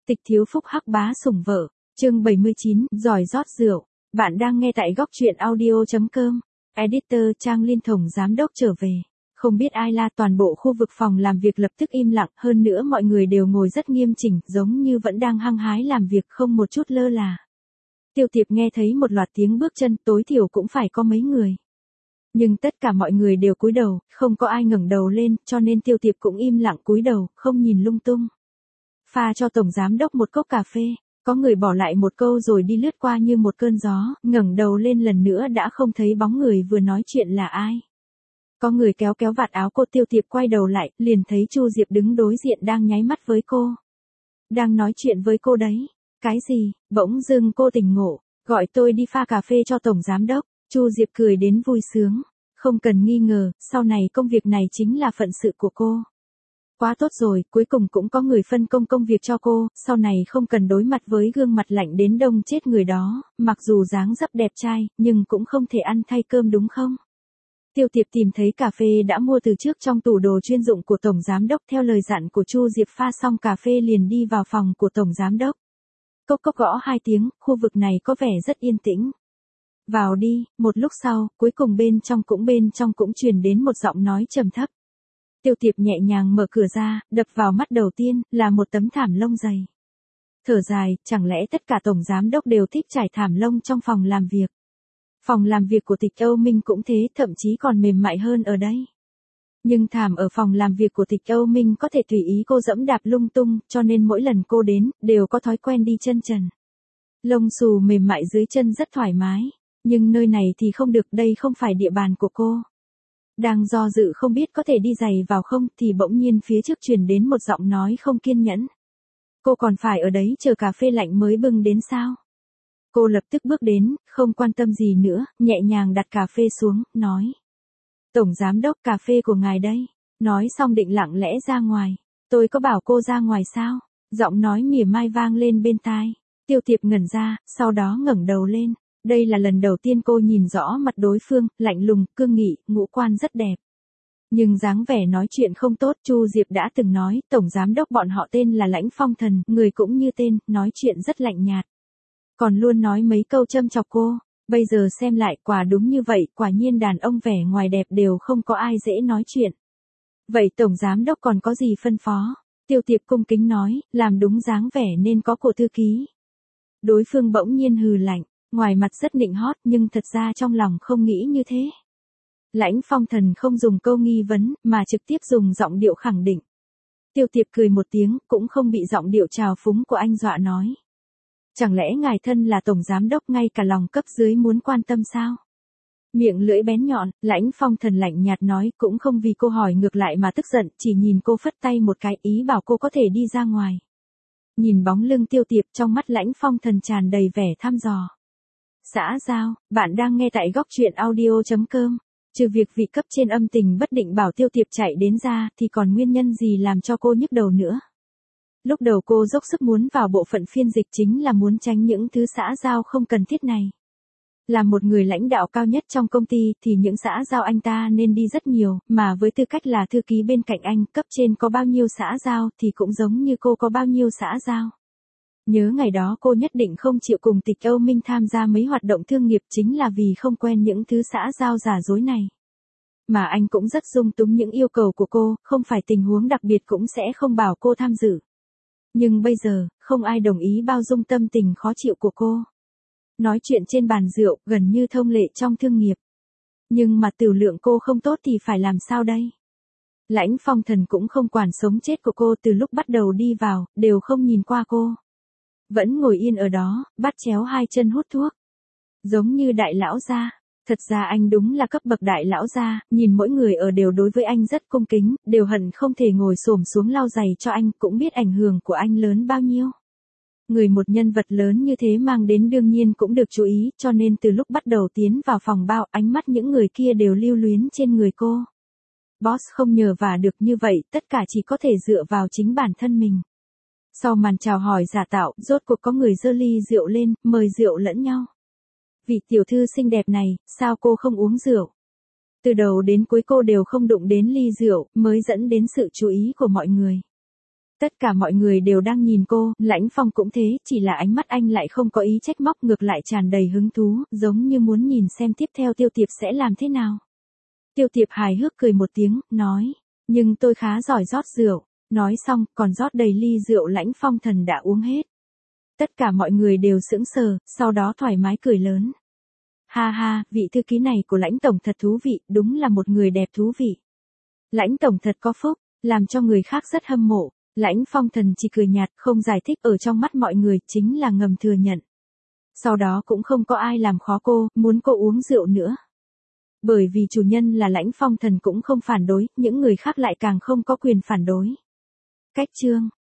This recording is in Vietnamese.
Tịch thiếu phúc hắc bá sủng vợ, chương 79, giỏi rót rượu. Bạn đang nghe tại góc truyện audio.com. Editor Trang Liên Tổng giám đốc trở về. Không biết ai la, toàn bộ khu vực phòng làm việc lập tức im lặng, hơn nữa mọi người đều ngồi rất nghiêm chỉnh, giống như vẫn đang hăng hái làm việc không một chút lơ là. Tiêu Tiệp nghe thấy một loạt tiếng bước chân, tối thiểu cũng phải có mấy người. Nhưng tất cả mọi người đều cúi đầu, không có ai ngẩng đầu lên, cho nên Tiêu Tiệp cũng im lặng cúi đầu, không nhìn lung tung. Pha cho tổng giám đốc một cốc cà phê, có người bỏ lại một câu rồi đi lướt qua như một cơn gió, ngẩng đầu lên lần nữa đã không thấy bóng người vừa nói chuyện là ai. Có người kéo kéo vạt áo cô, Tiêu Tiệp quay đầu lại, liền thấy Chu Diệp đứng đối diện đang nháy mắt với cô. Đang nói chuyện với cô đấy. Cái gì? Bỗng dưng cô tỉnh ngộ, gọi tôi đi pha cà phê cho tổng giám đốc. Chu Diệp cười đến vui sướng. Không cần nghi ngờ, sau này công việc này chính là phận sự của cô. Quá tốt rồi, cuối cùng cũng có người phân công công việc cho cô, sau này không cần đối mặt với gương mặt lạnh đến đông chết người đó, mặc dù dáng dấp đẹp trai, nhưng cũng không thể ăn thay cơm đúng không? Tiêu Tiệp tìm thấy cà phê đã mua từ trước trong tủ đồ chuyên dụng của tổng giám đốc, theo lời dặn của Chu Diệp pha xong cà phê liền đi vào phòng của tổng giám đốc. Cốc cốc gõ 2 tiếng, khu vực này có vẻ rất yên tĩnh. Vào đi. Một lúc sau, cuối cùng bên trong cũng truyền đến một giọng nói trầm thấp. Tiêu Tiệp nhẹ nhàng mở cửa ra, đập vào mắt đầu tiên là một tấm thảm lông dày. Thở dài, chẳng lẽ tất cả tổng giám đốc đều thích trải thảm lông trong phòng làm việc. Phòng làm việc của Tịch Âu Minh cũng thế, thậm chí còn mềm mại hơn ở đây. Nhưng thảm ở phòng làm việc của Tịch Âu Minh có thể tùy ý cô dẫm đạp lung tung, cho nên mỗi lần cô đến, đều có thói quen đi chân trần. Lông xù mềm mại dưới chân rất thoải mái, nhưng nơi này thì không được, đây không phải địa bàn của cô. Đang do dự không biết có thể đi giày vào không thì bỗng nhiên phía trước truyền đến một giọng nói không kiên nhẫn. Cô còn phải ở đấy chờ cà phê lạnh mới bưng đến sao? Cô lập tức bước đến, không quan tâm gì nữa, nhẹ nhàng đặt cà phê xuống, nói. Tổng giám đốc, cà phê của ngài đây. Nói xong định lặng lẽ ra ngoài. Tôi có bảo cô ra ngoài sao? Giọng nói mỉa mai vang lên bên tai. Tiêu Tiệp ngẩn ra, sau đó ngẩng đầu lên. Đây là lần đầu tiên cô nhìn rõ mặt đối phương, lạnh lùng, cương nghị, ngũ quan rất đẹp. Nhưng dáng vẻ nói chuyện không tốt, Chu Diệp đã từng nói, tổng giám đốc bọn họ tên là Lãnh Phong Thần, người cũng như tên, nói chuyện rất lạnh nhạt. Còn luôn nói mấy câu châm chọc cô, bây giờ xem lại quả đúng như vậy, quả nhiên đàn ông vẻ ngoài đẹp đều không có ai dễ nói chuyện. Vậy tổng giám đốc còn có gì phân phó? Tiêu Tiệp cung kính nói, làm đúng dáng vẻ nên có của thư ký. Đối phương bỗng nhiên hừ lạnh. Ngoài mặt rất nịnh hót nhưng thật ra trong lòng không nghĩ như thế. Lãnh Phong Thần không dùng câu nghi vấn mà trực tiếp dùng giọng điệu khẳng định. Tiêu Tiệp cười một tiếng, cũng không bị giọng điệu trào phúng của anh dọa nói. Chẳng lẽ ngài thân là tổng giám đốc ngay cả lòng cấp dưới muốn quan tâm sao? Miệng lưỡi bén nhọn, Lãnh Phong Thần lạnh nhạt nói, cũng không vì cô hỏi ngược lại mà tức giận, chỉ nhìn cô phất tay một cái, ý bảo cô có thể đi ra ngoài. Nhìn bóng lưng Tiêu Tiệp, trong mắt Lãnh Phong Thần tràn đầy vẻ thăm dò. Xã giao, bạn đang nghe tại góc truyện audio.com. Trừ việc vị cấp trên âm tình bất định bảo Tiêu Tiệp chạy đến ra thì còn nguyên nhân gì làm cho cô nhức đầu nữa. Lúc đầu cô dốc sức muốn vào bộ phận phiên dịch chính là muốn tránh những thứ xã giao không cần thiết này. Là một người lãnh đạo cao nhất trong công ty thì những xã giao anh ta nên đi rất nhiều, mà với tư cách là thư ký bên cạnh anh, cấp trên có bao nhiêu xã giao thì cũng giống như cô có bao nhiêu xã giao. Nhớ ngày đó cô nhất định không chịu cùng Tịch Âu Minh tham gia mấy hoạt động thương nghiệp chính là vì không quen những thứ xã giao giả dối này. Mà anh cũng rất dung túng những yêu cầu của cô, không phải tình huống đặc biệt cũng sẽ không bảo cô tham dự. Nhưng bây giờ, không ai đồng ý bao dung tâm tình khó chịu của cô. Nói chuyện trên bàn rượu, gần như thông lệ trong thương nghiệp. Nhưng mà tiểu lượng cô không tốt thì phải làm sao đây? Lãnh Phong Thần cũng không quản sống chết của cô, từ lúc bắt đầu đi vào, đều không nhìn qua cô. Vẫn ngồi yên ở đó, bắt chéo 2 chân hút thuốc. Giống như đại lão gia. Thật ra anh đúng là cấp bậc đại lão gia, nhìn mỗi người ở đều đối với anh rất cung kính, đều hận không thể ngồi xổm xuống lau giày cho anh, cũng biết ảnh hưởng của anh lớn bao nhiêu. Người một nhân vật lớn như thế mang đến đương nhiên cũng được chú ý, cho nên từ lúc bắt đầu tiến vào phòng bao, ánh mắt những người kia đều lưu luyến trên người cô. Boss không nhờ vả được như vậy, tất cả chỉ có thể dựa vào chính bản thân mình. Sau màn chào hỏi giả tạo, rốt cuộc có người giơ ly rượu lên, mời rượu lẫn nhau. Vị tiểu thư xinh đẹp này, sao cô không uống rượu? Từ đầu đến cuối cô đều không đụng đến ly rượu, mới dẫn đến sự chú ý của mọi người. Tất cả mọi người đều đang nhìn cô, Lãnh Phong cũng thế, chỉ là ánh mắt anh lại không có ý trách móc, ngược lại tràn đầy hứng thú, giống như muốn nhìn xem tiếp theo Tiêu Tiệp sẽ làm thế nào. Tiêu Tiệp hài hước cười một tiếng, nói, nhưng tôi khá giỏi rót rượu. Nói xong, còn rót đầy ly rượu Lãnh Phong Thần đã uống hết. Tất cả mọi người đều sững sờ, sau đó thoải mái cười lớn. Ha ha, vị thư ký này của Lãnh Tổng thật thú vị, đúng là một người đẹp thú vị. Lãnh Tổng thật có phúc, làm cho người khác rất hâm mộ. Lãnh Phong Thần chỉ cười nhạt, không giải thích, ở trong mắt mọi người chính là ngầm thừa nhận. Sau đó cũng không có ai làm khó cô, muốn cô uống rượu nữa. Bởi vì chủ nhân là Lãnh Phong Thần cũng không phản đối, những người khác lại càng không có quyền phản đối. Cách chương